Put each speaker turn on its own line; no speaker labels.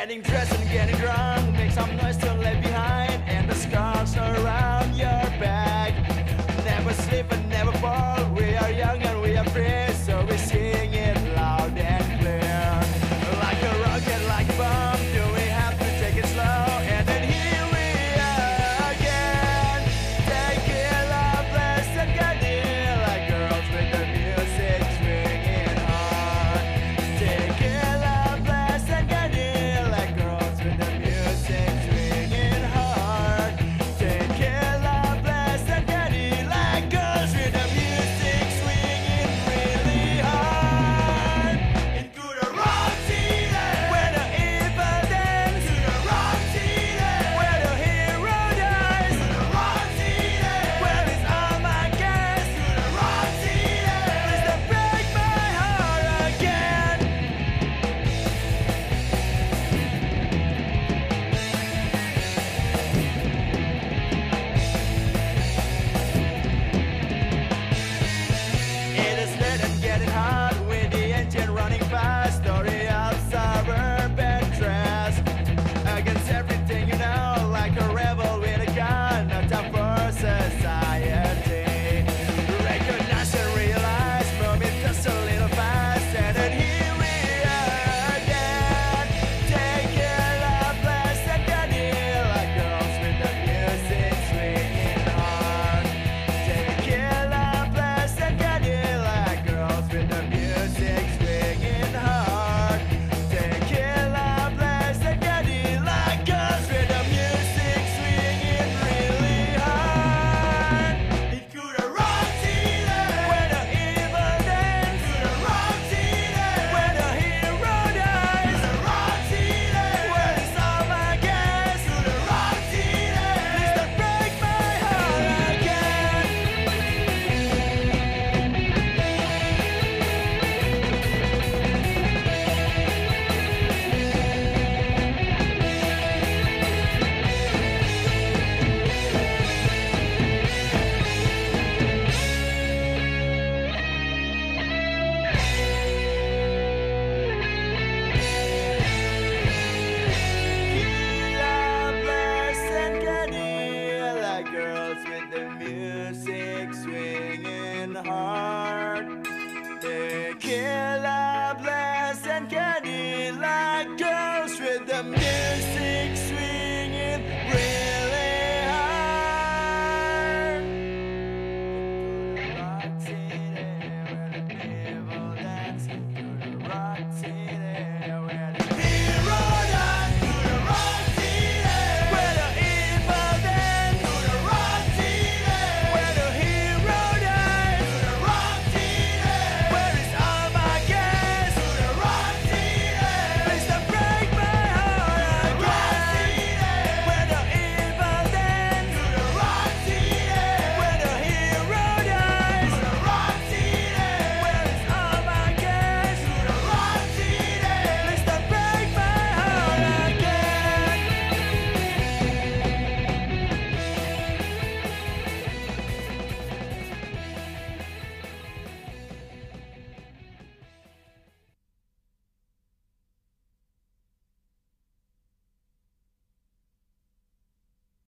Getting dressed and getting drunk, make some noise to leave behind, and the scars around your back. Never sleep and never fall. We are young and we are free, so we sing it loud and clear. Like a rocket, like a bomb, do we have to take it slow? And then here we are again. Take it up, let's get it like girls with the music swinging hard. Take it up, let's get it like girls with the music swinging hard. Take it up, let's get it like girls with the music swinging really hard. Into the rock city, where the evil dance. To the rock city, where the hero dies. To the rock city, where it's all my gas. To the rock city, please don't break my heart again. It is late and getting hot with the engine running fast. Story of suburban trash. Against everything you know, like a rebel with a gun. No time for society. Recognize and realize, moving just a little fast. And then here we are again. Take it up, let's get it like girls with the music swinging hard. Take it up, let's get it like girls with the music swinging hard. Take it up, let's get it like girls with the music swinging really hard. Into the rock city, where the evil dance. To the rock city, where the hero dies. To the rock city, where it's all my gas. To the rock city, please don't break my heart again. Like girls with the music swinging hard.